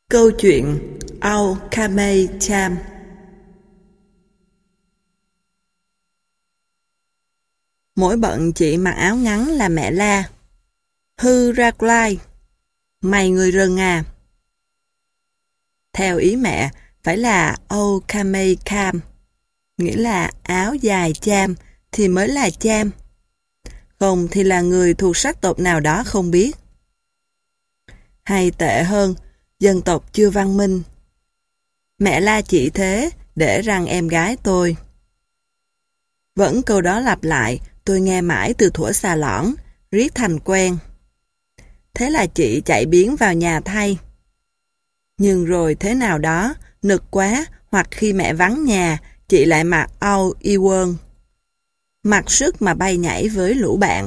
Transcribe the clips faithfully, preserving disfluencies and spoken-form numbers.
Câu chuyện Ao Kamei Cham. Mỗi bận chị mặc áo ngắn là mẹ la: "Hư ra lai, mày người rừng à." Theo ý mẹ, phải là Ao Kamei Kam, nghĩa là áo dài cham thì mới là cham, không thì là người thuộc sắc tộc nào đó không biết. Hay tệ hơn, dân tộc chưa văn minh. Mẹ la chị thế để rằng em gái tôi. Vẫn câu đó lặp lại, tôi nghe mãi từ thuở xà lõn, riết thành quen. Thế là chị chạy biến vào nhà thay. Nhưng rồi thế nào đó, nực quá, hoặc khi mẹ vắng nhà, chị lại mặc ao y quơn, mặc sức mà bay nhảy với lũ bạn.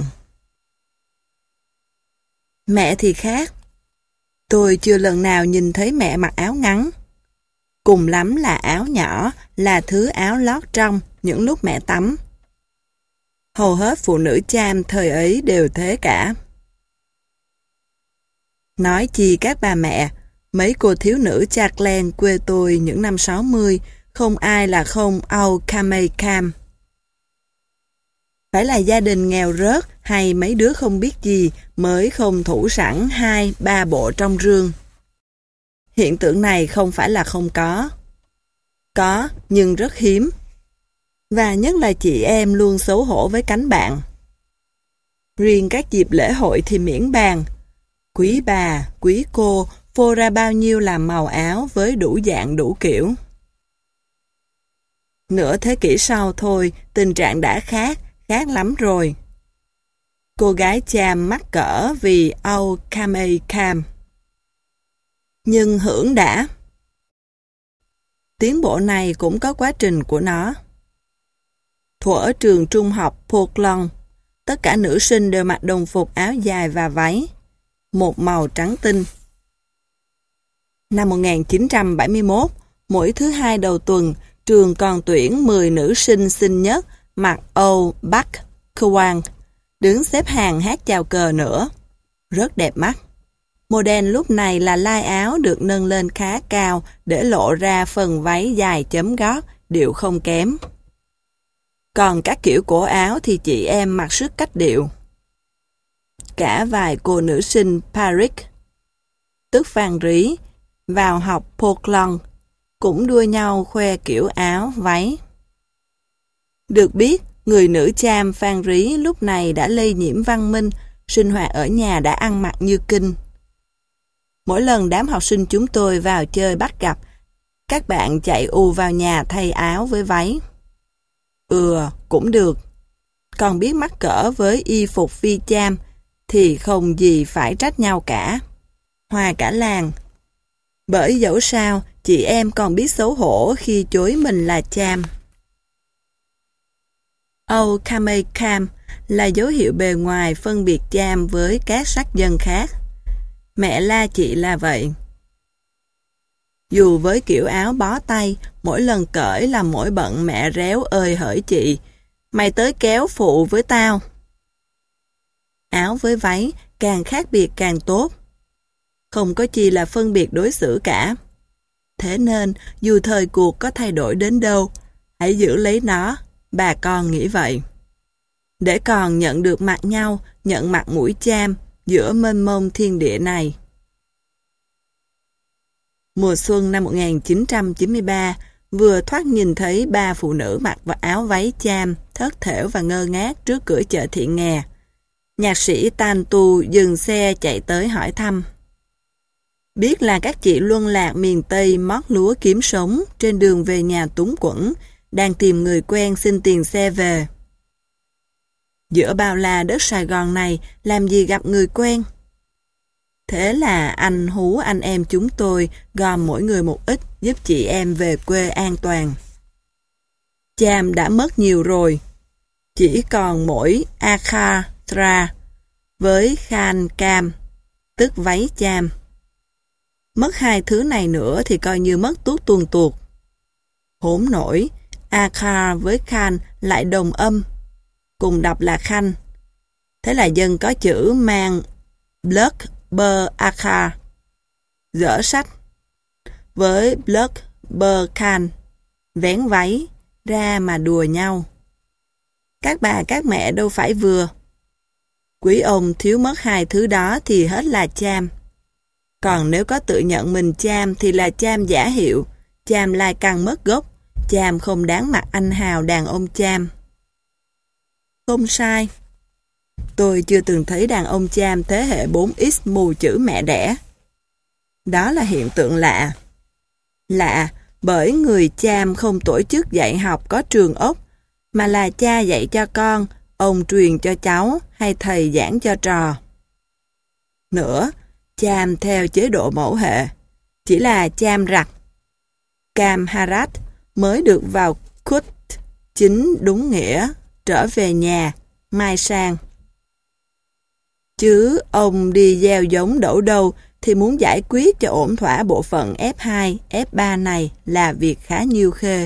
Mẹ thì khác. Tôi chưa lần nào nhìn thấy mẹ mặc áo ngắn. Cùng lắm là áo nhỏ, là thứ áo lót trong những lúc mẹ tắm. Hầu hết phụ nữ cham thời ấy đều thế cả. Nói chi các bà mẹ, mấy cô thiếu nữ Charkland quê tôi những năm sáu mươi, không ai là không Ao Kamei Kam. Phải là gia đình nghèo rớt hay mấy đứa không biết gì mới không thủ sẵn hai, ba bộ trong rương. Hiện tượng này không phải là không có. Có, nhưng rất hiếm. Và nhất là chị em luôn xấu hổ với cánh bạn. Riêng các dịp lễ hội thì miễn bàn. Quý bà, quý cô phô ra bao nhiêu là màu áo với đủ dạng đủ kiểu. Nửa thế kỷ sau thôi, tình trạng đã khác, khác lắm rồi. Cô gái cham mắc cỡ vì Ao Kamei Kam. Nhưng hưởng đã. Tiến bộ này cũng có quá trình của nó. Thuở ở trường trung học Portland, tất cả nữ sinh đều mặc đồng phục áo dài và váy, một màu trắng tinh. Năm một nghìn chín trăm bảy mươi mốt, mỗi thứ hai đầu tuần, trường còn tuyển mười nữ sinh xinh nhất mặc Âu Bắc Kwang, đứng xếp hàng hát chào cờ nữa. Rất đẹp mắt. Model lúc này là lai áo được nâng lên khá cao để lộ ra phần váy dài chấm gót, điệu không kém. Còn các kiểu cổ áo thì chị em mặc sức cách điệu. Cả vài cô nữ sinh Paris, tức Phan Rí, vào học Portland, cũng đua nhau khoe kiểu áo, váy. Được biết, người nữ cham Phan Rí lúc này đã lây nhiễm văn minh, sinh hoạt ở nhà đã ăn mặc như kinh. Mỗi lần đám học sinh chúng tôi vào chơi bắt gặp, các bạn chạy ù vào nhà thay áo với váy. Ừ, cũng được. Còn biết mắc cỡ với y phục phi cham thì không gì phải trách nhau cả. Hòa cả làng. Bởi dẫu sao, chị em còn biết xấu hổ khi chối mình là cham. Ao Kamei Kam là dấu hiệu bề ngoài phân biệt cham với các sắc dân khác. Mẹ la chị là vậy. Dù với kiểu áo bó tay, mỗi lần cởi là mỗi bận mẹ réo ơi hỡi chị, mày tới kéo phụ với tao. Áo với váy càng khác biệt càng tốt. Không có chi là phân biệt đối xử cả. Thế nên, dù thời cuộc có thay đổi đến đâu, hãy giữ lấy nó, bà con nghĩ vậy. Để còn nhận được mặt nhau, nhận mặt mũi cham giữa mênh mông thiên địa này. Mùa xuân năm một nghìn chín trăm chín mươi ba, vừa thoát nhìn thấy ba phụ nữ mặc áo váy cham, thất thểu và ngơ ngác trước cửa chợ Thị Nghè. Nhạc sĩ Tan Tu dừng xe chạy tới hỏi thăm. Biết là các chị luân lạc miền Tây mót lúa kiếm sống trên đường về nhà túng quẫn, đang tìm người quen xin tiền xe về. Giữa bao la đất Sài Gòn này làm gì gặp người quen? Thế là anh hú anh em chúng tôi gom mỗi người một ít giúp chị em về quê an toàn. Cham đã mất nhiều rồi. Chỉ còn mỗi Akatra với Khan Cam, tức váy cham. Mất hai thứ này nữa thì coi như mất tuốt tuồn tuột. Hỗn nổi, Akar với Khan lại đồng âm, cùng đọc là Khanh. Thế là dân có chữ mang Blood Bơ Akar. Dở sách, với Block Bơ Khan, vén váy ra mà đùa nhau. Các bà các mẹ đâu phải vừa. Quý ông thiếu mất hai thứ đó thì hết là cham. Còn nếu có tự nhận mình cham thì là cham giả hiệu, cham lai căng mất gốc, cham không đáng mặt anh hào đàn ông cham. Không sai. Tôi chưa từng thấy đàn ông cham thế hệ bốn x mù chữ mẹ đẻ. Đó là hiện tượng lạ. Lạ bởi người cham không tổ chức dạy học có trường ốc, mà là cha dạy cho con, ông truyền cho cháu hay thầy giảng cho trò. Nữa, cham theo chế độ mẫu hệ, chỉ là cham rặt. Cam Harat mới được vào Kut chính đúng nghĩa, trở về nhà, mai sang. Chứ ông đi gieo giống đậu đâu thì muốn giải quyết cho ổn thỏa bộ phận ép hai, ép ba này là việc khá nhiêu khê.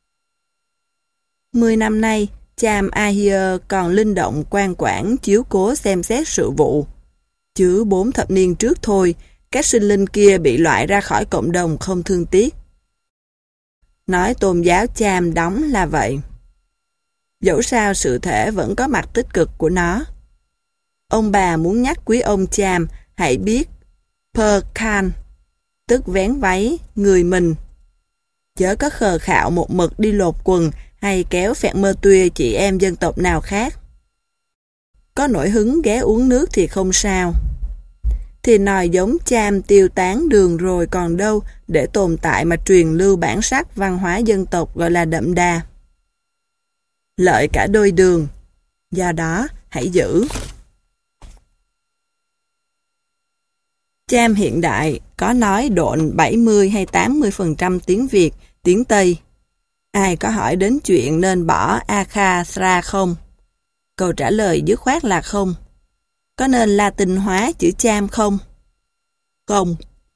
Mười năm nay, cham Ahir còn linh động quan quản chiếu cố xem xét sự vụ. Chứ bốn thập niên trước thôi, các sinh linh kia bị loại ra khỏi cộng đồng không thương tiếc. Nói tôn giáo cham đóng là vậy. Dẫu sao sự thể vẫn có mặt tích cực của nó. Ông bà muốn nhắc quý ông cham hãy biết Per Khan, tức vén váy, người mình. Chớ có khờ khạo một mực đi lột quần hay kéo phẹt mơ tuya chị em dân tộc nào khác. Có nổi hứng ghé uống nước thì không sao. Thì nòi giống cham tiêu tán đường rồi còn đâu để tồn tại mà truyền lưu bản sắc văn hóa dân tộc gọi là đậm đà. Lợi cả đôi đường. Do đó, hãy giữ. Cham hiện đại có nói độn bảy mươi hay tám mươi phần trăm tiếng Việt, tiếng Tây. Ai có hỏi đến chuyện nên bỏ Akha Sra không? Câu trả lời dứt khoát là không. Có nên Latin hóa chữ cham không? Không.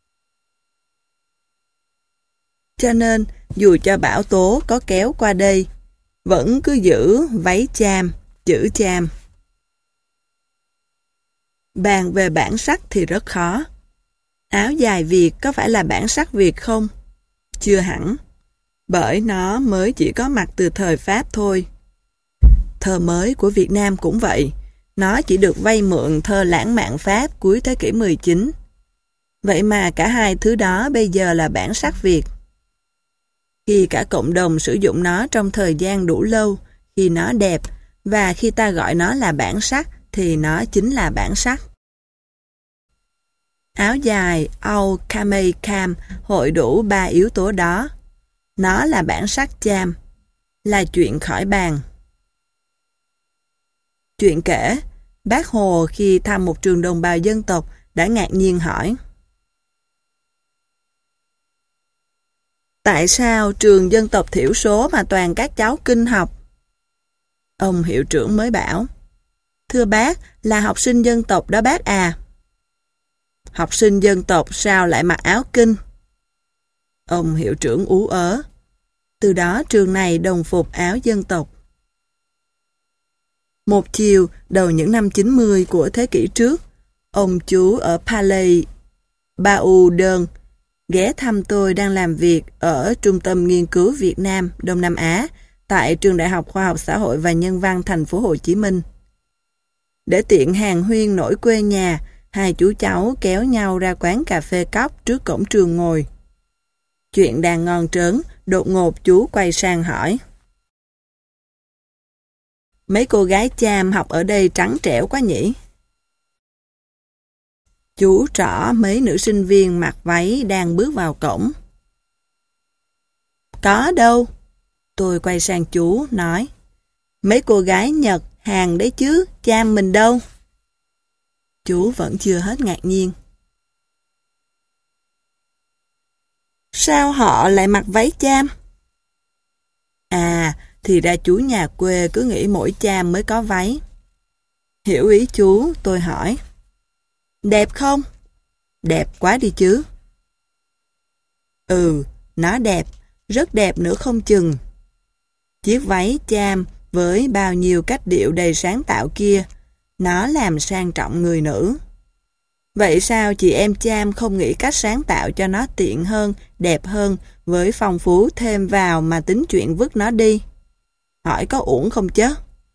Cho nên, dù cho bão tố có kéo qua đây, vẫn cứ giữ váy cham, chữ cham. Bàn về bản sắc thì rất khó. Áo dài Việt có phải là bản sắc Việt không? Chưa hẳn. Bởi nó mới chỉ có mặt từ thời Pháp thôi. Thơ mới của Việt Nam cũng vậy. Nó chỉ được vay mượn thơ lãng mạn Pháp cuối thế kỷ mười chín. Vậy mà cả hai thứ đó bây giờ là bản sắc Việt. Khi cả cộng đồng sử dụng nó trong thời gian đủ lâu, khi nó đẹp, và khi ta gọi nó là bản sắc, thì nó chính là bản sắc. Áo dài Au Kamei Kam hội đủ ba yếu tố đó. Nó là bản sắc cham, là chuyện khỏi bàn. Chuyện kể, Bác Hồ khi thăm một trường đồng bào dân tộc đã ngạc nhiên hỏi: tại sao trường dân tộc thiểu số mà toàn các cháu kinh học? Ông hiệu trưởng mới bảo: thưa bác, là học sinh dân tộc đó bác à. Học sinh dân tộc sao lại mặc áo kinh? Ông hiệu trưởng ú ớ. Từ đó trường này đồng phục áo dân tộc. Một chiều đầu những năm chín mươi của thế kỷ trước, ông chú ở Palais Bau Đơn ghé thăm tôi đang làm việc ở Trung tâm Nghiên cứu Việt Nam Đông Nam Á tại Trường Đại học Khoa học Xã hội và Nhân văn thành phố Hồ Chí Minh. Để tiện hàng huyên nổi quê nhà, hai chú cháu kéo nhau ra quán cà phê cóc trước cổng trường ngồi. Chuyện đang ngon trớn, đột ngột chú quay sang hỏi: mấy cô gái cham học ở đây trắng trẻo quá nhỉ? Chú trỏ mấy nữ sinh viên mặc váy đang bước vào cổng. Có đâu. Tôi quay sang chú, nói: mấy cô gái Nhật, Hàn đấy chứ, cham mình đâu? Chú vẫn chưa hết ngạc nhiên. Sao họ lại mặc váy cham? À, thì ra chú nhà quê cứ nghĩ mỗi cham mới có váy. Hiểu ý chú, tôi hỏi: đẹp không? Đẹp quá đi chứ. Ừ, nó đẹp, rất đẹp nữa không chừng. Chiếc váy cham với bao nhiêu cách điệu đầy sáng tạo kia, nó làm sang trọng người nữ. Vậy sao chị em Cham không nghĩ cách sáng tạo cho nó tiện hơn, đẹp hơn, với phong phú thêm vào mà tính chuyện vứt nó đi? Hỏi có uổng không chứ?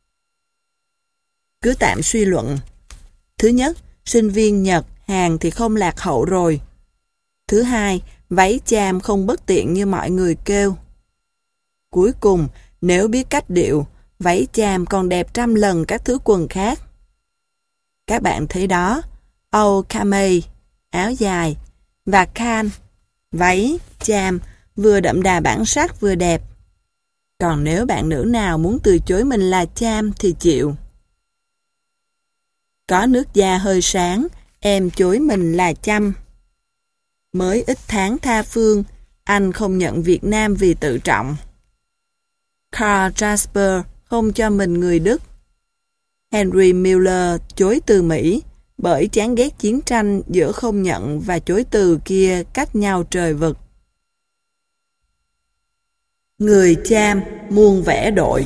Cứ tạm suy luận. Thứ nhất, sinh viên Nhật, Hàn thì không lạc hậu rồi. Thứ hai, váy Cham không bất tiện như mọi người kêu. Cuối cùng, nếu biết cách điệu, váy Cham còn đẹp trăm lần các thứ quần khác. Các bạn thấy đó, Âu Kamei, áo dài, và Khan, váy, Cham, vừa đậm đà bản sắc vừa đẹp. Còn nếu bạn nữ nào muốn từ chối mình là Cham thì chịu. Có nước da hơi sáng, em chối mình là Chăm. Mới ít tháng tha phương, anh không nhận Việt Nam vì tự trọng. Karl Jasper không cho mình người Đức. Henry Miller chối từ Mỹ bởi chán ghét chiến tranh giữa không nhận và chối từ kia cách nhau trời vực. Người Cham muôn vẻ đội.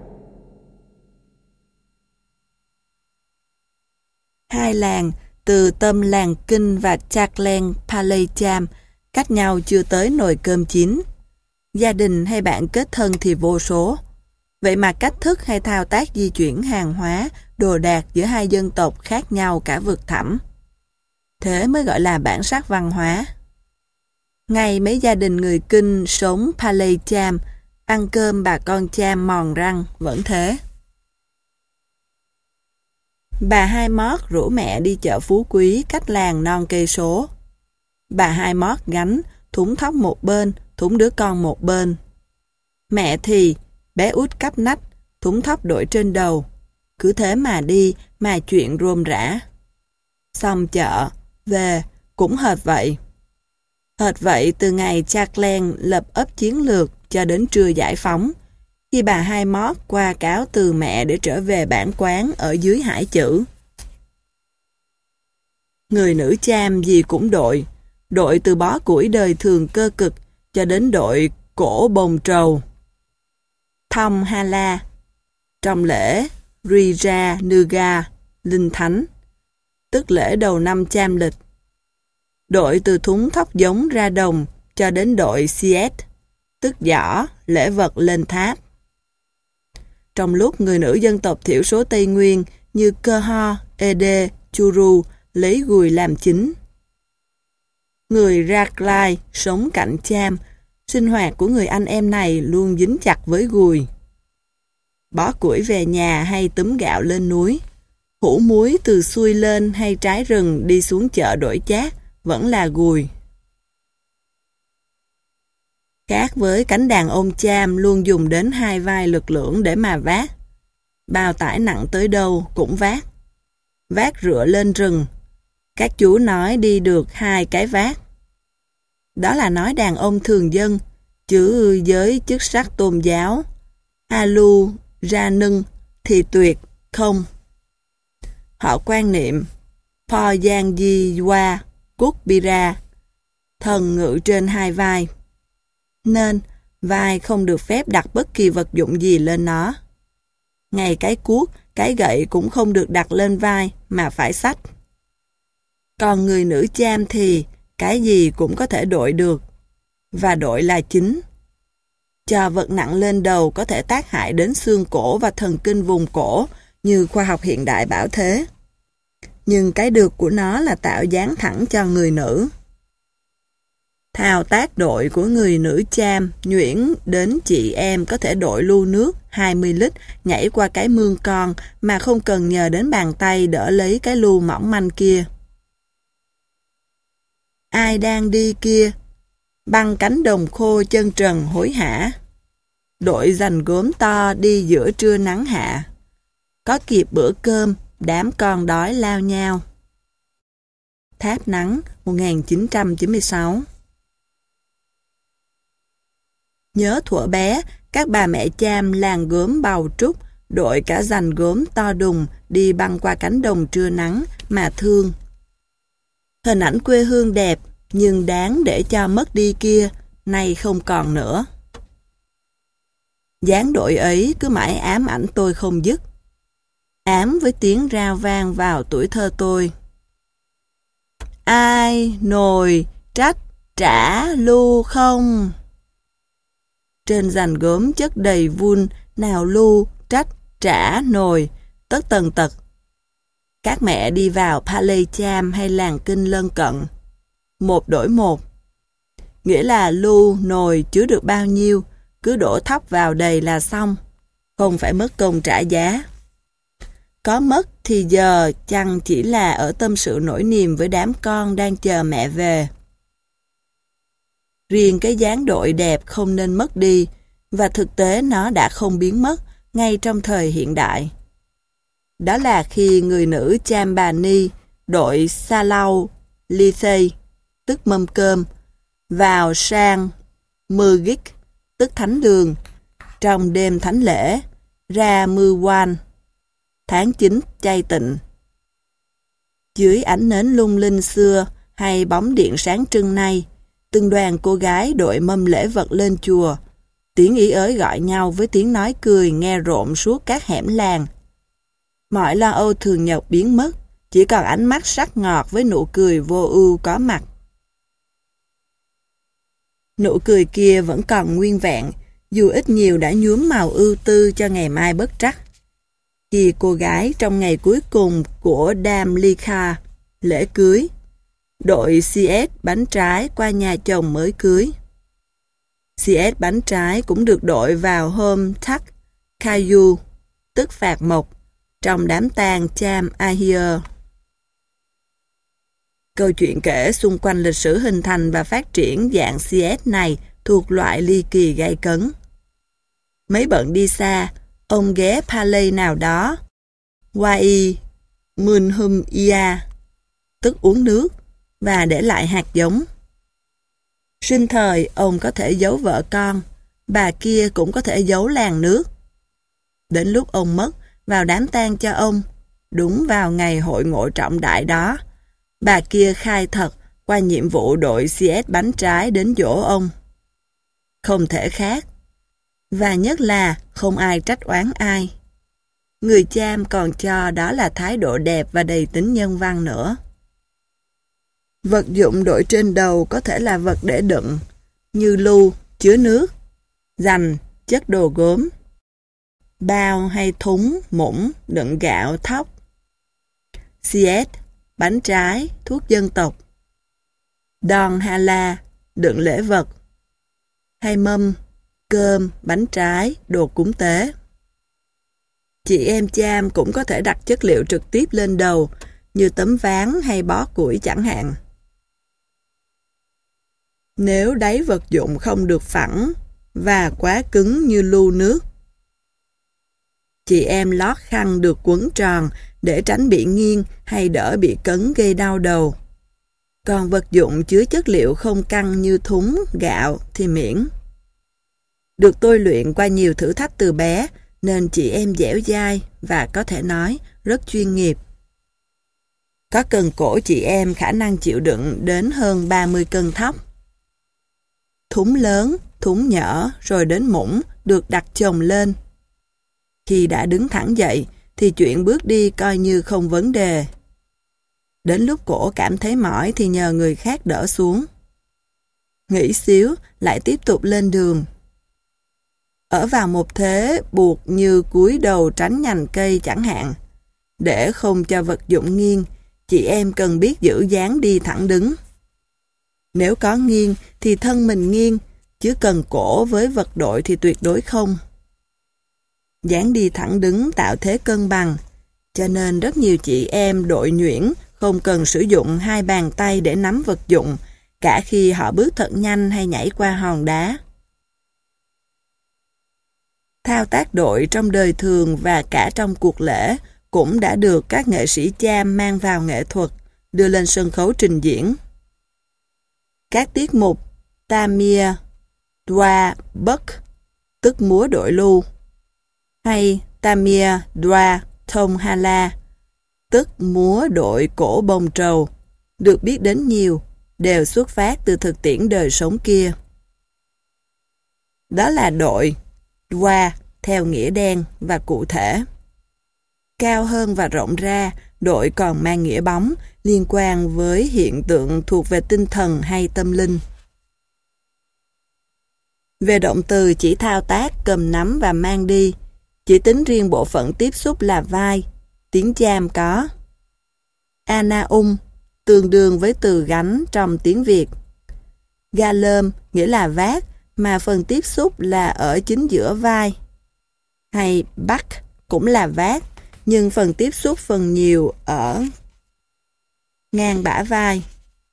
Hai làng, từ tâm làng Kinh và Chaklen Paley Cham, cách nhau chưa tới nồi cơm chín. Gia đình hay bạn kết thân thì vô số. Vậy mà cách thức hay thao tác di chuyển hàng hóa, đồ đạc giữa hai dân tộc khác nhau cả vực thẳm. Thế mới gọi là bản sắc văn hóa. Ngay mấy gia đình người Kinh sống Paley Cham, ăn cơm bà con Cham mòn răng, vẫn thế. Bà Hai Mót rủ mẹ đi chợ Phú Quý cách làng non cây số. Bà Hai Mót gánh, thúng thóc một bên, thúng đứa con một bên. Mẹ thì, bé út cắp nách, thúng thóc đội trên đầu. Cứ thế mà đi, mà chuyện rôm rã. Xong chợ, về, cũng hệt vậy. Hệt vậy từ ngày Chaklen lập ấp chiến lược cho đến trưa giải phóng, khi bà Hai Mót qua cáo từ mẹ để trở về bản quán ở dưới Hải Chữ. Người nữ Cham gì cũng đội, đội từ bó củi đời thường cơ cực cho đến đội cổ bồng trầu. Thông Ha La, trong lễ Rija Nuga, Linh Thánh, tức lễ đầu năm Cham lịch. Đội từ thúng thóc giống ra đồng cho đến đội Siet, tức giỏ, lễ vật lên tháp. Trong lúc người nữ dân tộc thiểu số Tây Nguyên như Cơ Ho, Ede, Churu lấy gùi làm chính. Người Raklai sống cạnh Cham, sinh hoạt của người anh em này luôn dính chặt với gùi. Bó củi về nhà hay túm gạo lên núi, hũ muối từ xuôi lên hay trái rừng đi xuống chợ đổi chác, vẫn là gùi. Khác với cánh đàn ông Cham luôn dùng đến hai vai lực lưỡng để mà vác. Bao tải nặng tới đâu cũng vác. Vác rựa lên rừng. Các chú nói đi được hai cái vác. Đó là nói đàn ông thường dân, chứ giới chức sắc tôn giáo, Alu, Ra Nưng thì tuyệt, không. Họ quan niệm Po Giang Di Wa Cúc Bira, thần ngự trên hai vai. Nên vai không được phép đặt bất kỳ vật dụng gì lên nó. Ngay cái cuốc, cái gậy cũng không được đặt lên vai mà phải xách. Còn người nữ Cham thì cái gì cũng có thể đội được. Và đội là chính. Cho vật nặng lên đầu có thể tác hại đến xương cổ và thần kinh vùng cổ như khoa học hiện đại bảo thế. Nhưng cái được của nó là tạo dáng thẳng cho người nữ. Thao tác đội của người nữ Cham nhuyễn đến chị em có thể đội lu nước hai mươi lít nhảy qua cái mương con mà không cần nhờ đến bàn tay đỡ lấy cái lu mỏng manh kia. Ai đang đi kia? Băng cánh đồng khô chân trần hối hả. Đội giành gốm to đi giữa trưa nắng hạ. Có kịp bữa cơm, đám con đói lao nhau. Tháp nắng một nghìn chín trăm chín mươi sáu. Nhớ thuở bé, các bà mẹ Cham làng gốm bào trúc, đội cả giành gốm to đùng đi băng qua cánh đồng trưa nắng mà thương. Hình ảnh quê hương đẹp, nhưng đáng để cho mất đi kia, nay không còn nữa. Dáng đội ấy cứ mãi ám ảnh tôi không dứt. Ám với tiếng rao vang vào tuổi thơ tôi. ai nồi trách trả lu không? Trên giàn gốm chất đầy vun, nào lu, trách, trả, nồi, tất tần tật. Các mẹ đi vào Paley Cham hay làng kinh lân cận. Một đổi một. Nghĩa là lu, nồi chứa được bao nhiêu, cứ đổ thóc vào đầy là xong. Không phải mất công trả giá. Có mất thì giờ chăng chỉ là ở tâm sự nỗi niềm với đám con đang chờ mẹ về. Riêng cái dáng đội đẹp không nên mất đi, và thực tế nó đã không biến mất ngay trong thời hiện đại. Đó là khi người nữ Chambani đội sa lau Lithei, tức mâm cơm, vào sang Mugik, tức thánh đường, trong đêm thánh lễ, ra Muwan, tháng chín chay tịnh. Dưới ánh nến lung linh xưa hay bóng điện sáng trưng nay, từng đoàn cô gái đội mâm lễ vật lên chùa, tiếng ý ới gọi nhau với tiếng nói cười nghe rộn suốt các hẻm làng. Mọi lo âu thường nhật biến mất, chỉ còn ánh mắt sắc ngọt với nụ cười vô ưu có mặt. Nụ cười kia vẫn còn nguyên vẹn, dù ít nhiều đã nhuốm màu ưu tư cho ngày mai bất trắc. Khi cô gái trong ngày cuối cùng của Dam Likha, lễ cưới, đội xê ét bánh trái qua nhà chồng mới cưới. xê ét bánh trái cũng được đội vào hôm Thak Kayu, tức phạt mộc, trong đám tang Cham Ahir. Câu chuyện kể xung quanh lịch sử hình thành và phát triển dạng xê ét này thuộc loại ly kỳ gay cấn. Mấy bận đi xa, ông ghé Paley nào đó, Wai Munhum Ia, tức uống nước, và để lại hạt giống. Sinh thời, ông có thể giấu vợ con, bà kia cũng có thể giấu làng nước. Đến lúc ông mất, vào đám tang cho ông, đúng vào ngày hội ngộ trọng đại đó, bà kia khai thật qua nhiệm vụ đội xê ét bánh trái đến dỗ ông. Không thể khác. Và nhất là không ai trách oán ai. Người Cham còn cho đó là thái độ đẹp và đầy tính nhân văn nữa. Vật dụng đội trên đầu có thể là vật để đựng, như lu, chứa nước, dành, chất đồ gốm, bao hay thúng, muỗng, đựng gạo, thóc, xê ét, bánh trái, thuốc dân tộc, Don Hala, đựng lễ vật, hay mâm, cơm, bánh trái, đồ cúng tế. Chị em Cham cũng có thể đặt chất liệu trực tiếp lên đầu, như tấm ván hay bó củi chẳng hạn. Nếu đáy vật dụng không được phẳng và quá cứng như lu nước, chị em lót khăn được quấn tròn để tránh bị nghiêng hay đỡ bị cấn gây đau đầu. Còn vật dụng chứa chất liệu không căng như thúng, gạo thì miễn. Được tôi luyện qua nhiều thử thách từ bé nên chị em dẻo dai và có thể nói rất chuyên nghiệp. Có cần cổ chị em khả năng chịu đựng đến hơn ba mươi cân thóc. Thúng lớn, thúng nhỏ rồi đến muỗng được đặt chồng lên. Khi đã đứng thẳng dậy thì chuyện bước đi coi như không vấn đề. Đến lúc cổ cảm thấy mỏi thì nhờ người khác đỡ xuống. Nghỉ xíu lại tiếp tục lên đường. Ở vào một thế buộc như cúi đầu tránh nhành cây chẳng hạn. Để không cho vật dụng nghiêng, chị em cần biết giữ dáng đi thẳng đứng. Nếu có nghiêng thì thân mình nghiêng, chứ cần cổ với vật đội thì tuyệt đối không. Dáng đi thẳng đứng tạo thế cân bằng, cho nên rất nhiều chị em đội nhuyễn không cần sử dụng hai bàn tay để nắm vật dụng, cả khi họ bước thật nhanh hay nhảy qua hòn đá. Thao tác đội trong đời thường và cả trong cuộc lễ cũng đã được các nghệ sĩ Cham mang vào nghệ thuật, đưa lên sân khấu trình diễn. Các tiết mục Tamir, Dwa, Buk, tức múa đội lu, hay Tamir, Dwa, Thong Hala, tức múa đội cổ bồng trầu, được biết đến nhiều, đều xuất phát từ thực tiễn đời sống kia. Đó là đội Dwa theo nghĩa đen và cụ thể. Cao hơn và rộng ra đội còn mang nghĩa bóng liên quan với hiện tượng thuộc về tinh thần hay tâm linh. Về động từ chỉ thao tác, cầm nắm và mang đi, chỉ tính riêng bộ phận tiếp xúc là vai, tiếng Cham có anaum, tương đương với từ gánh trong tiếng Việt. Galơm nghĩa là vác, mà phần tiếp xúc là ở chính giữa vai. Hay bắc cũng là vác, nhưng phần tiếp xúc phần nhiều ở ngang bả vai.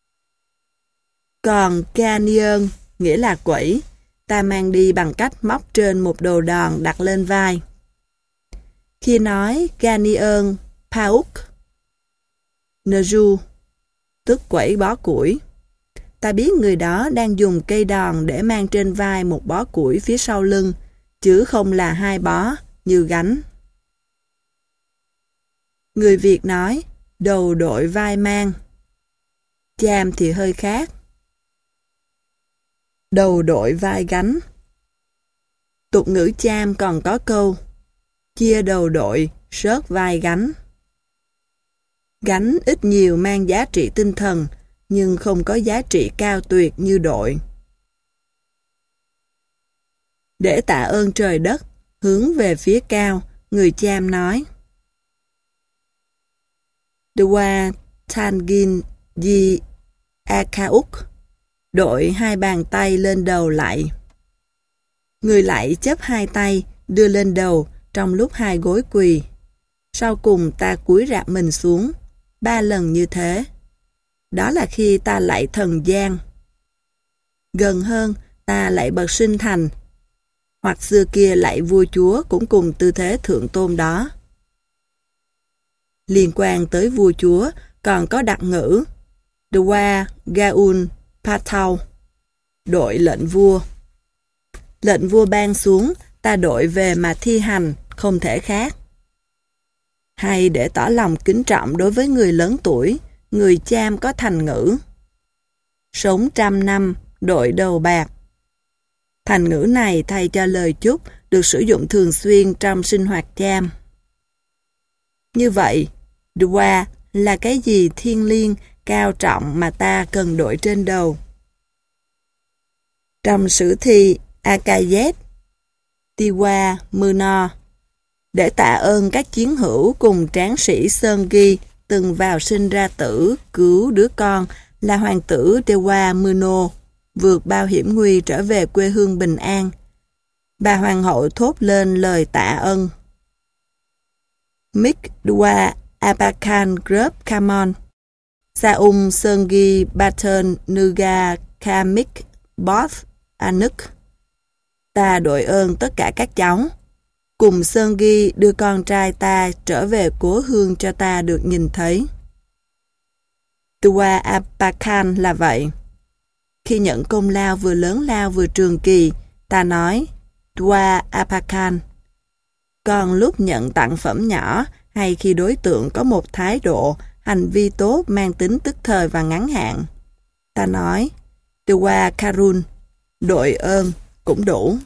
Còn Canion nghĩa là quẩy, ta mang đi bằng cách móc trên một đồ đòn đặt lên vai. Khi nói Canion pauk Nju, tức quẩy bó củi, ta biết người đó đang dùng cây đòn để mang trên vai một bó củi phía sau lưng, chứ không là hai bó như gánh. Người Việt nói đầu đội vai mang. Cham thì hơi khác. Đầu đội vai gánh. Tục ngữ Cham còn có câu chia đầu đội, sớt vai gánh. Gánh ít nhiều mang giá trị tinh thần, nhưng không có giá trị cao tuyệt như đội. Để tạ ơn trời đất, hướng về phía cao, người Cham nói Dwa Tangin Di Akauk, đội hai bàn tay lên đầu lạy. Người lạy chấp hai tay, đưa lên đầu trong lúc hai gối quỳ. Sau cùng ta cúi rạp mình xuống, ba lần như thế. Đó là khi ta lạy thần gian. Gần hơn, ta lạy bậc sinh thành, hoặc xưa kia lạy vua chúa cũng cùng tư thế thượng tôn đó. Liên quan tới vua chúa, còn có đặc ngữ Dwa Gaun Patau, đội lệnh vua. Lệnh vua ban xuống, ta đội về mà thi hành, không thể khác. Hay để tỏ lòng kính trọng đối với người lớn tuổi, người Cham có thành ngữ sống trăm năm, đội đầu bạc. Thành ngữ này thay cho lời chúc được sử dụng thường xuyên trong sinh hoạt Cham. Như vậy, Dwa là cái gì thiêng liêng, cao trọng mà ta cần đội trên đầu. Trong sử thi Akayet, Tiwa Muno, để tạ ơn các chiến hữu cùng tráng sĩ Sơn Ghi từng vào sinh ra tử cứu đứa con là hoàng tử Dewa Muno, vượt bao hiểm nguy trở về quê hương bình an. Bà hoàng hậu thốt lên lời tạ ơn. Mik Dwa Abakan Grup Kamon Saum Söngi Baton Nuga Kamik Both Anuk. Ta đội ơn tất cả các cháu. Cùng Söngi đưa con trai ta trở về cố hương cho ta được nhìn thấy. Dwa Abakan là vậy. Khi nhận công lao vừa lớn lao vừa trường kỳ, ta nói Dwa Abakan. Còn lúc nhận tặng phẩm nhỏ hay khi đối tượng có một thái độ, hành vi tốt mang tính tức thời và ngắn hạn, ta nói Dwa Karun, đội ơn cũng đủ.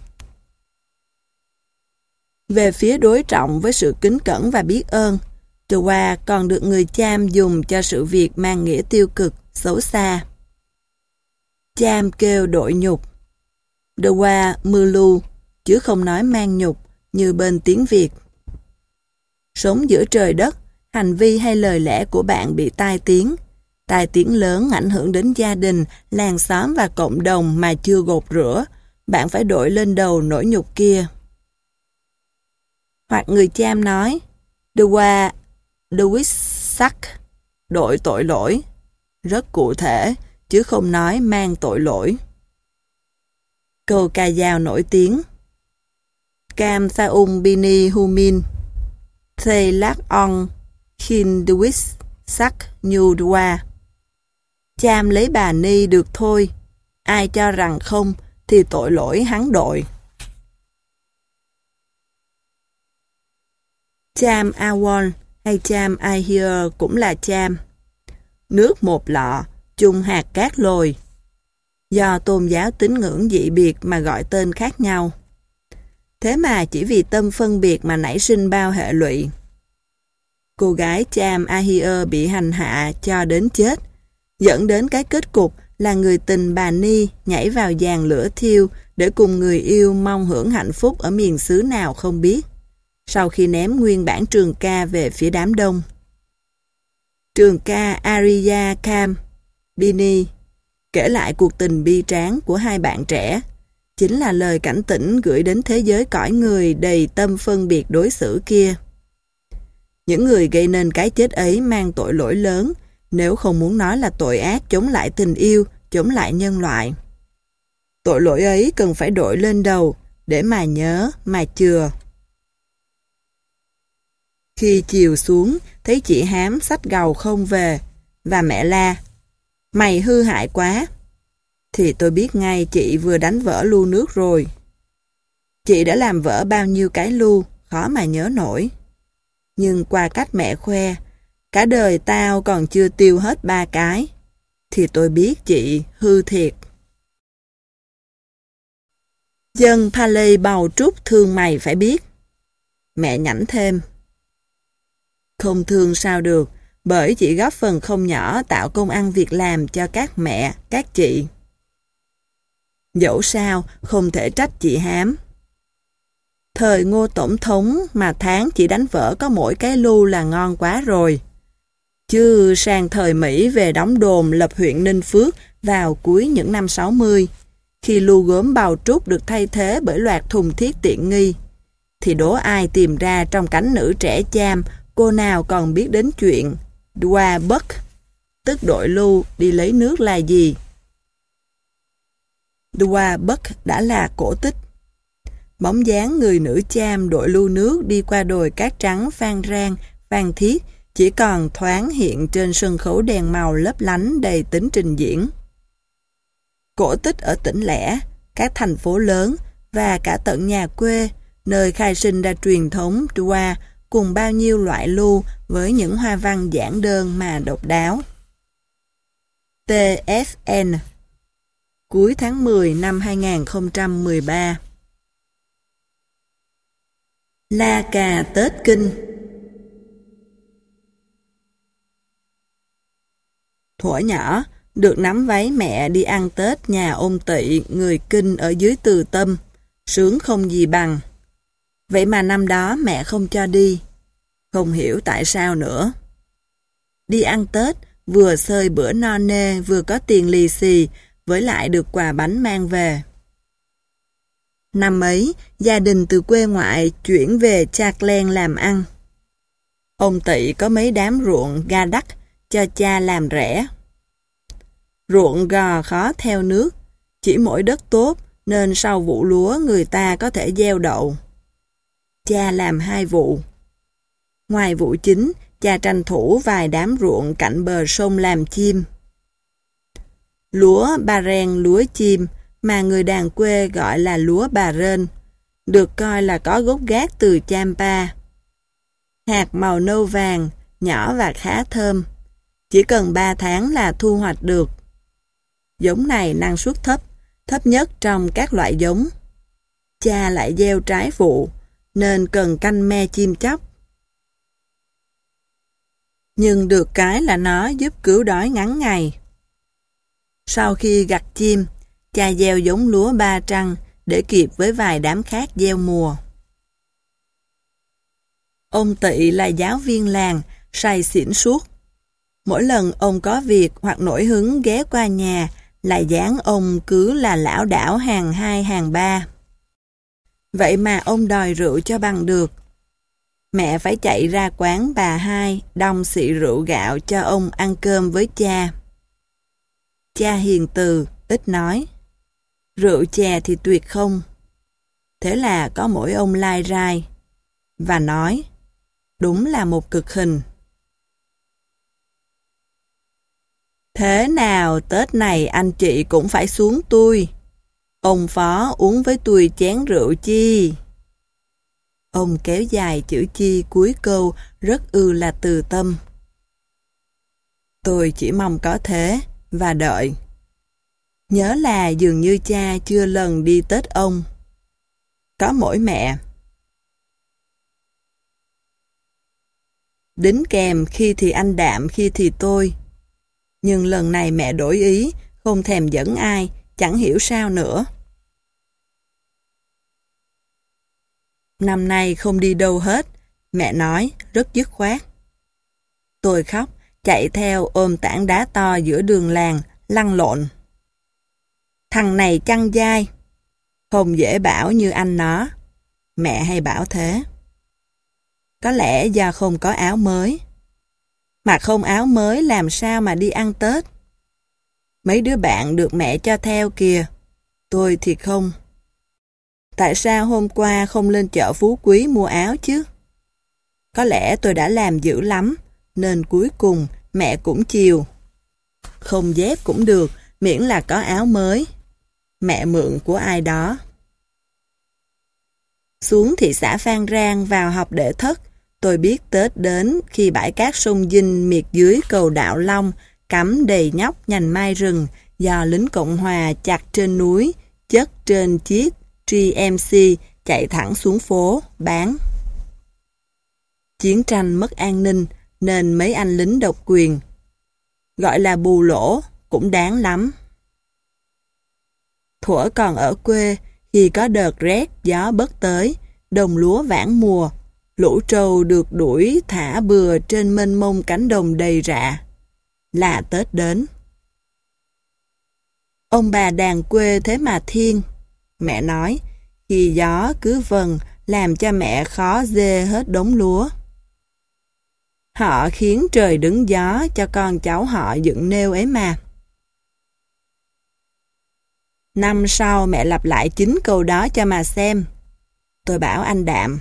Về phía đối trọng với sự kính cẩn và biết ơn, Dwa còn được người Cham dùng cho sự việc mang nghĩa tiêu cực, xấu xa. Cham kêu đội nhục, Dwa Mulu, chứ không nói mang nhục như bên tiếng Việt. Sống giữa trời đất, hành vi hay lời lẽ của bạn bị tai tiếng. Tai tiếng lớn ảnh hưởng đến gia đình, làng xóm và cộng đồng mà chưa gột rửa. Bạn phải đội lên đầu nỗi nhục kia. Hoặc người Cham nói Dwa Dewisak, đội tội lỗi. Rất cụ thể, chứ không nói mang tội lỗi. Câu ca dao nổi tiếng Cam Saum Bini Humin Thê Lát On Khin Dewis Sắc Nhu Dwa. Cham lấy bà Ni được thôi, ai cho rằng không thì tội lỗi hắn đội. Cham Awon hay Cham Ahir cũng là Cham. Nước một lọ, chung hạt cát lồi. Do tôn giáo tín ngưỡng dị biệt mà gọi tên khác nhau. Thế mà chỉ vì tâm phân biệt mà nảy sinh bao hệ lụy. Cô gái Cham Ahia bị hành hạ cho đến chết, dẫn đến cái kết cục là người tình bà Ni nhảy vào giàn lửa thiêu để cùng người yêu mong hưởng hạnh phúc ở miền xứ nào không biết, sau khi ném nguyên bản trường ca về phía đám đông. Trường ca Arya Kam Bini kể lại cuộc tình bi tráng của hai bạn trẻ, chính là lời cảnh tỉnh gửi đến thế giới cõi người đầy tâm phân biệt đối xử kia. Những người gây nên cái chết ấy mang tội lỗi lớn, nếu không muốn nói là tội ác chống lại tình yêu, chống lại nhân loại. Tội lỗi ấy cần phải đội lên đầu để mà nhớ, mà chừa. Khi chiều xuống, thấy chị Hám xách gầu không về, và mẹ la, mày hư hại quá, thì tôi biết ngay chị vừa đánh vỡ lu nước rồi. Chị đã làm vỡ bao nhiêu cái lu, khó mà nhớ nổi. Nhưng qua cách mẹ khoe, cả đời tao còn chưa tiêu hết ba cái, thì tôi biết chị hư thiệt. Dân Paley bầu trúc thương mày phải biết. Mẹ nhảnh thêm. Không thương sao được, bởi chị góp phần không nhỏ tạo công ăn việc làm cho các mẹ, các chị. Dẫu sao, không thể trách chị Hám. Thời Ngô Tổng thống mà tháng chỉ đánh vỡ có mỗi cái lu là ngon quá rồi. Chứ sang thời Mỹ về đóng đồn lập huyện Ninh Phước vào cuối những năm sáu mươi, khi lu gốm bào trúc được thay thế bởi loạt thùng thiết tiện nghi, thì đố ai tìm ra trong cánh nữ trẻ Cham, cô nào còn biết đến chuyện Dwa Buck, tức đội lu đi lấy nước là gì. Dwa Buck đã là cổ tích. Bóng dáng người nữ Cham đội lu nước đi qua đồi cát trắng Phan Rang, Phan Thiết chỉ còn thoáng hiện trên sân khấu đèn màu lấp lánh đầy tính trình diễn. Cổ tích ở tỉnh lẻ, các thành phố lớn và cả tận nhà quê, nơi khai sinh ra truyền thống Dwa cùng bao nhiêu loại lu với những hoa văn giản đơn mà độc đáo. tê ép en Cuối tháng mười năm hai nghìn không trăm mười ba. La cà Tết Kinh. Thuở nhỏ, được nắm váy mẹ đi ăn Tết nhà ông Tị, người Kinh ở dưới Từ Tâm, sướng không gì bằng. Vậy mà năm đó mẹ không cho đi, không hiểu tại sao nữa. Đi ăn Tết, vừa xơi bữa no nê, vừa có tiền lì xì, với lại được quà bánh mang về. Năm ấy, gia đình từ quê ngoại chuyển về Chạc Len làm ăn. Ông Tị có mấy đám ruộng ga đắc cho cha làm rẻ. Ruộng gò khó theo nước, chỉ mỗi đất tốt nên sau vụ lúa người ta có thể gieo đậu. Cha làm hai vụ. Ngoài vụ chính, cha tranh thủ vài đám ruộng cạnh bờ sông làm chim. Lúa bà rèn lúa chim, mà người đàn quê gọi là lúa bà rên, được coi là có gốc gác từ Champa. Hạt màu nâu vàng, nhỏ và khá thơm, chỉ cần ba tháng là thu hoạch được. Giống này năng suất thấp, thấp nhất trong các loại giống. Cha lại gieo trái vụ, nên cần canh me chim chóc. Nhưng được cái là nó giúp cứu đói ngắn ngày. Sau khi gặt chim, cha gieo giống lúa ba trăng để kịp với vài đám khác gieo mùa. Ông Tị là giáo viên làng, say xỉn suốt. Mỗi lần ông có việc hoặc nổi hứng ghé qua nhà là dáng ông cứ là lão đảo hàng hai hàng ba. Vậy mà ông đòi rượu cho bằng được. Mẹ phải chạy ra quán bà hai đong xị rượu gạo cho ông ăn cơm với cha. Cha hiền từ, ít nói. Rượu chè thì tuyệt không. Thế là có mỗi ông lai rai và nói, đúng là một cực hình. Thế nào Tết này anh chị cũng phải xuống tui. Ông Phó uống với tui chén rượu chi. Ông kéo dài chữ chi cuối câu rất ư là từ tâm. Tôi chỉ mong có thế và đợi. Nhớ là dường như cha chưa lần đi Tết ông. Có mỗi mẹ. Đính kèm khi thì anh đạm, khi thì tôi. Nhưng lần này mẹ đổi ý, không thèm dẫn ai, chẳng hiểu sao nữa. Năm nay không đi đâu hết, mẹ nói, rất dứt khoát. Tôi khóc, chạy theo ôm tảng đá to giữa đường làng, lăn lộn. Thằng này chăn dai, không dễ bảo như anh nó. Mẹ hay bảo thế. Có lẽ do không có áo mới. Mà không áo mới làm sao mà đi ăn Tết. Mấy đứa bạn được mẹ cho theo kìa, tôi thì không. Tại sao hôm qua không lên chợ Phú Quý mua áo chứ? Có lẽ tôi đã làm dữ lắm, nên cuối cùng mẹ cũng chiều. Không dép cũng được, miễn là có áo mới. Mẹ mượn của ai đó. Xuống thị xã Phan Rang vào học đệ thất, tôi biết Tết đến khi bãi cát sông Vinh miệt dưới cầu Đạo Long cắm đầy nhóc nhành mai rừng do lính Cộng Hòa chặt trên núi, chất trên chiếc giê em xê chạy thẳng xuống phố, bán. Chiến tranh mất an ninh nên mấy anh lính độc quyền. Gọi là bù lỗ, cũng đáng lắm. Thuở còn ở quê, khi có đợt rét gió bấc tới, đồng lúa vãn mùa, lũ trâu được đuổi thả bừa trên mênh mông cánh đồng đầy rạ. Là Tết đến. Ông bà đàn quê thế mà thiên, mẹ nói, khi gió cứ vần làm cho mẹ khó dê hết đống lúa. Họ khiến trời đứng gió cho con cháu họ dựng nêu ấy mà. Năm sau mẹ lặp lại chính câu đó cho mà xem. Tôi bảo anh Đạm.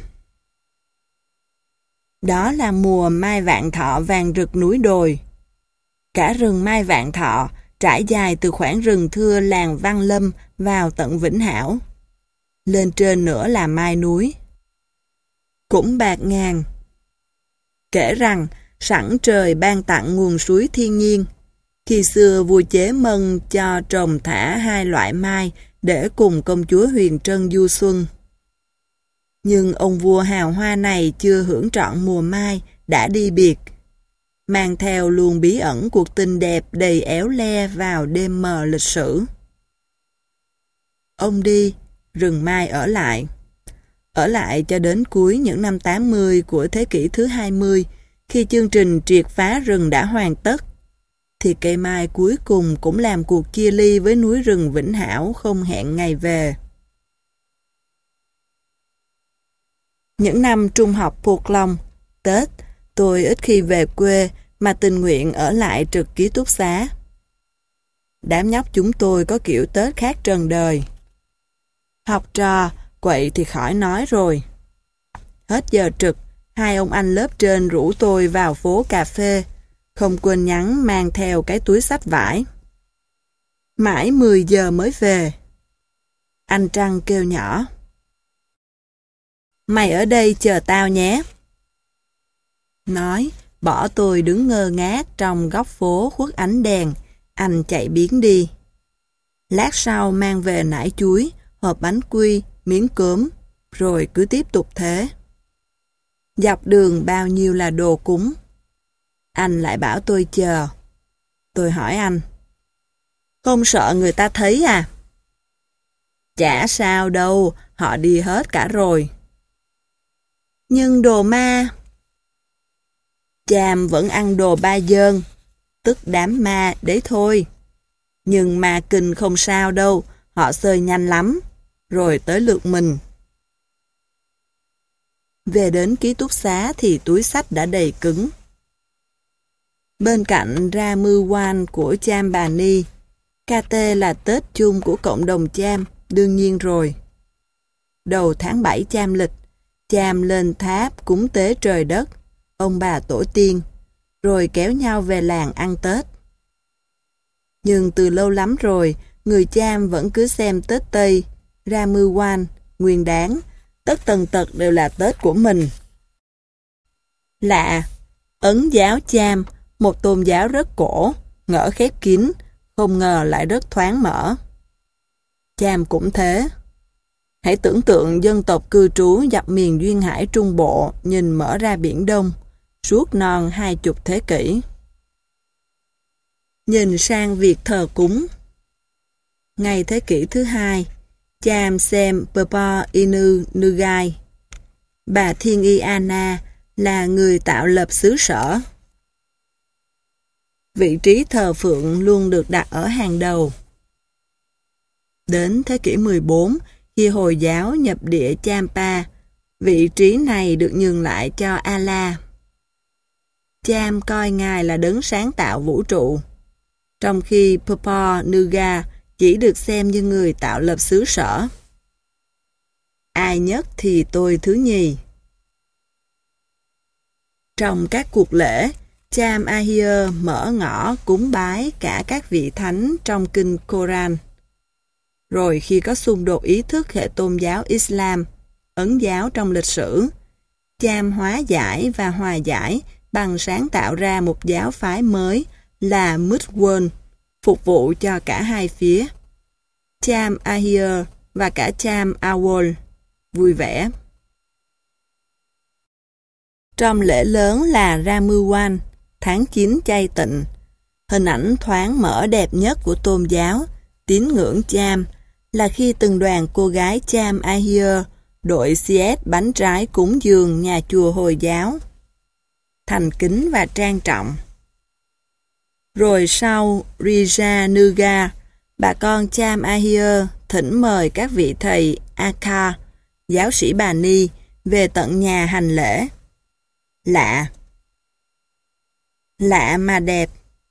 Đó là mùa mai vạn thọ vàng rực núi đồi. Cả rừng mai vạn thọ trải dài từ khoảng rừng thưa làng Văn Lâm vào tận Vĩnh Hảo. Lên trên nữa là mai núi. Cũng bạt ngàn. Kể rằng sẵn trời ban tặng nguồn suối thiên nhiên. Khi xưa vua Chế Mân cho trồng thả hai loại mai để cùng công chúa Huyền Trân du xuân. Nhưng ông vua hào hoa này chưa hưởng trọn mùa mai, đã đi biệt. Mang theo luôn bí ẩn cuộc tình đẹp đầy éo le vào đêm mờ lịch sử. Ông đi, rừng mai ở lại. Ở lại cho đến cuối những năm tám mươi của thế kỷ thứ hai mươi, khi chương trình triệt phá rừng đã hoàn tất, thì cây mai cuối cùng cũng làm cuộc chia ly với núi rừng Vĩnh Hảo không hẹn ngày về. Những năm trung học Phước Long, Tết, tôi ít khi về quê mà tình nguyện ở lại trực ký túc xá. Đám nhóc chúng tôi có kiểu Tết khác trần đời. Học trò, quậy thì khỏi nói rồi. Hết giờ trực, hai ông anh lớp trên rủ tôi vào phố cà phê, không quên nhắn mang theo cái túi xách vải. Mãi mười giờ mới về. Anh Trăng kêu nhỏ. Mày ở đây chờ tao nhé. Nói, bỏ tôi đứng ngơ ngác trong góc phố khuất ánh đèn, anh chạy biến đi. Lát sau mang về nải chuối, hộp bánh quy, miếng cốm, rồi cứ tiếp tục thế. Dọc đường bao nhiêu là đồ cúng. Anh lại bảo tôi chờ. Tôi hỏi anh. Không sợ người ta thấy à? Chả sao đâu, họ đi hết cả rồi. Nhưng đồ ma... Chàm vẫn ăn đồ ba dơn, tức đám ma đấy thôi. Nhưng ma kinh không sao đâu, họ xơi nhanh lắm, rồi tới lượt mình. Về đến ký túc xá thì túi xách đã đầy cứng. Bên cạnh ra mư quan của Cham Bà Ni, ca tê là Tết chung của cộng đồng Cham, đương nhiên rồi. Đầu tháng bảy Cham lịch, Cham lên tháp cúng tế trời đất, ông bà tổ tiên, rồi kéo nhau về làng ăn Tết. Nhưng từ lâu lắm rồi, người Cham vẫn cứ xem Tết Tây, ra mư quan, Nguyên Đán, tất tần tật đều là Tết của mình. Lạ, Ấn giáo Cham, một tôn giáo rất cổ, ngỡ khép kín, không ngờ lại rất thoáng mở. Cham cũng thế. Hãy tưởng tượng dân tộc cư trú dọc miền duyên hải Trung Bộ nhìn mở ra Biển Đông, suốt non hai chục thế kỷ. Nhìn sang việc thờ cúng. Ngày thế kỷ thứ hai, Cham Sem Papa Inu Nugai, bà Thiên Y Anna là người tạo lập xứ sở. Vị trí thờ phượng luôn được đặt ở hàng đầu. Đến thế kỷ mười bốn, khi Hồi giáo nhập địa Champa, vị trí này được nhường lại cho Allah. Cham coi Ngài là đấng sáng tạo vũ trụ, trong khi Papa Nuga chỉ được xem như người tạo lập xứ sở. Ai nhất thì tôi thứ nhì. Trong các cuộc lễ, Cham Ahir mở ngõ cúng bái cả các vị thánh trong kinh Koran. Rồi khi có xung đột ý thức hệ tôn giáo Islam, Ấn giáo trong lịch sử, Cham hóa giải và hòa giải bằng sáng tạo ra một giáo phái mới là Mudwon, phục vụ cho cả hai phía, Cham Ahir và cả Cham Awol, vui vẻ. Trong lễ lớn là Ramuwan, tháng chín chay tịnh, hình ảnh thoáng mở đẹp nhất của tôn giáo, tín ngưỡng Cham, là khi từng đoàn cô gái Cham Ahir đội xiết bánh trái cúng dường nhà chùa Hồi giáo, thành kính và trang trọng. Rồi sau Rija Nuga, bà con Cham Ahir thỉnh mời các vị thầy Akha, giáo sĩ Bà Ni, về tận nhà hành lễ. Lạ. Lạ mà đẹp.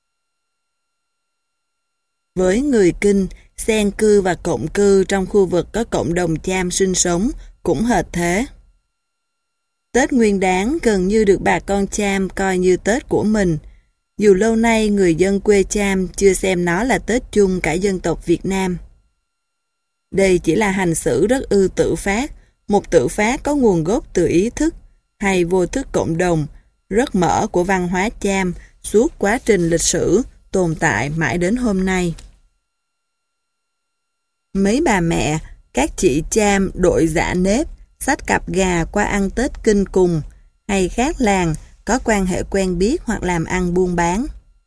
Với người Kinh, xen cư và cộng cư trong khu vực có cộng đồng Cham sinh sống cũng hệt thế. Tết Nguyên Đán gần như được bà con Cham coi như Tết của mình, dù lâu nay người dân quê Cham chưa xem nó là Tết chung cả dân tộc Việt Nam. Đây chỉ là hành xử rất ư tự phát, một tự phát có nguồn gốc từ ý thức hay vô thức cộng đồng, rất mở của văn hóa Cham suốt quá trình lịch sử tồn tại mãi đến hôm nay. Mấy bà mẹ, các chị Cham đội dạ nếp, xách cặp gà qua ăn Tết kinh cùng, hay khác làng có quan hệ quen biết hoặc làm ăn buôn bán.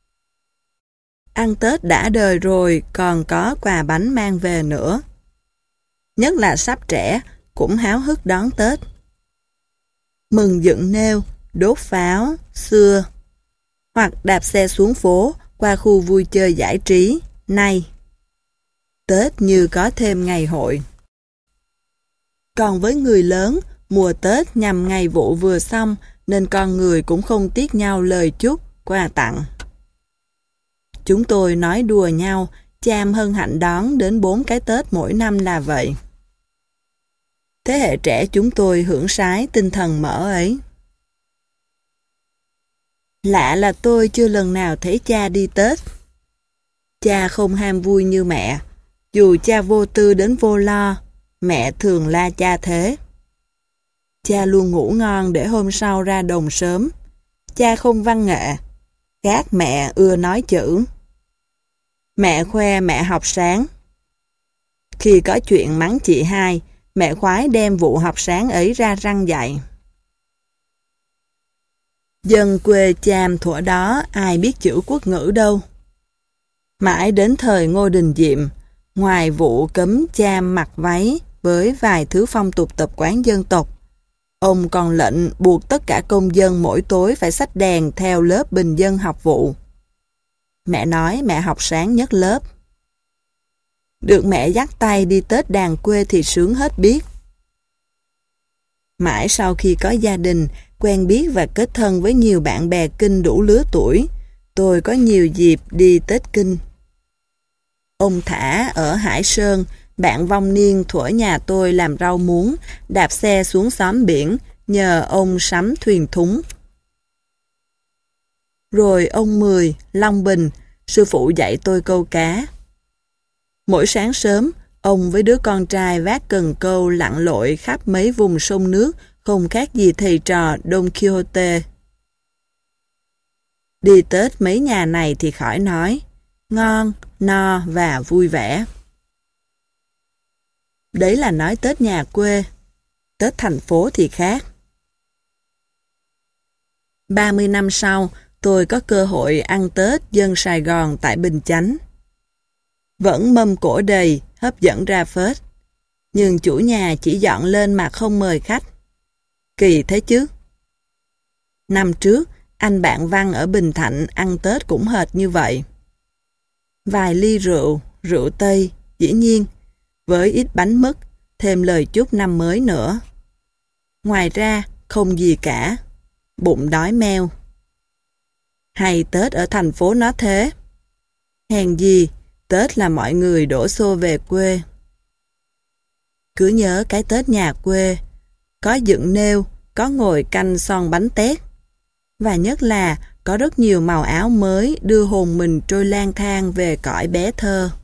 Ăn Tết đã đời rồi còn có quà bánh mang về nữa. Nhất là sắp trẻ cũng háo hức đón Tết. Mừng dựng nêu, đốt pháo, xưa, hoặc đạp xe xuống phố qua khu vui chơi giải trí, nay. Tết như có thêm ngày hội. Còn với người lớn, mùa Tết nhằm ngày vụ vừa xong nên con người cũng không tiếc nhau lời chúc, quà tặng. Chúng tôi nói đùa nhau, Cham hân hạnh đón đến bốn cái Tết mỗi năm là vậy. Thế hệ trẻ chúng tôi hưởng sái tinh thần mở ấy. Lạ là tôi chưa lần nào thấy cha đi Tết. Cha không ham vui như mẹ. Dù cha vô tư đến vô lo, mẹ thường la cha thế. Cha luôn ngủ ngon để hôm sau ra đồng sớm. Cha không văn nghệ. Khác mẹ ưa nói chữ. Mẹ khoe mẹ học sáng. Khi có chuyện mắng chị hai, mẹ khoái đem vụ học sáng ấy ra răng dạy. Dân quê Cham thuở đó ai biết chữ quốc ngữ đâu. Mãi đến thời Ngô Đình Diệm, ngoài vụ cấm Cham mặc váy với vài thứ phong tục tập quán dân tộc, ông còn lệnh buộc tất cả công dân mỗi tối phải xách đèn theo lớp bình dân học vụ. Mẹ nói mẹ học sáng nhất lớp. Được mẹ dắt tay đi Tết đàn quê thì sướng hết biết. Mãi sau khi có gia đình, quen biết và kết thân với nhiều bạn bè Kinh đủ lứa tuổi, tôi có nhiều dịp đi Tết Kinh. Ông Thả ở Hải Sơn, bạn vong niên thuở nhà tôi làm rau muống, đạp xe xuống xóm biển, nhờ ông sắm thuyền thúng. Rồi ông Mười, Long Bình, sư phụ dạy tôi câu cá. Mỗi sáng sớm, ông với đứa con trai vác cần câu lặn lội khắp mấy vùng sông nước, không khác gì thầy trò Don Quixote. Đi Tết mấy nhà này thì khỏi nói, ngon, no và vui vẻ. Đấy là nói Tết nhà quê, Tết thành phố thì khác. ba mươi năm sau, tôi có cơ hội ăn Tết dân Sài Gòn tại Bình Chánh. Vẫn mâm cỗ đầy, hấp dẫn ra phết. Nhưng chủ nhà chỉ dọn lên mà không mời khách. Kỳ thế chứ. Năm trước, anh bạn Văn ở Bình Thạnh ăn Tết cũng hệt như vậy. Vài ly rượu, rượu Tây, dĩ nhiên, với ít bánh mứt, thêm lời chúc năm mới nữa. Ngoài ra, không gì cả. Bụng đói meo. Hay Tết ở thành phố nó thế? Hèn gì, Tết là mọi người đổ xô về quê. Cứ nhớ cái Tết nhà quê, có dựng nêu, có ngồi canh son bánh tét. Và nhất là có rất nhiều màu áo mới đưa hồn mình trôi lang thang về cõi bé thơ.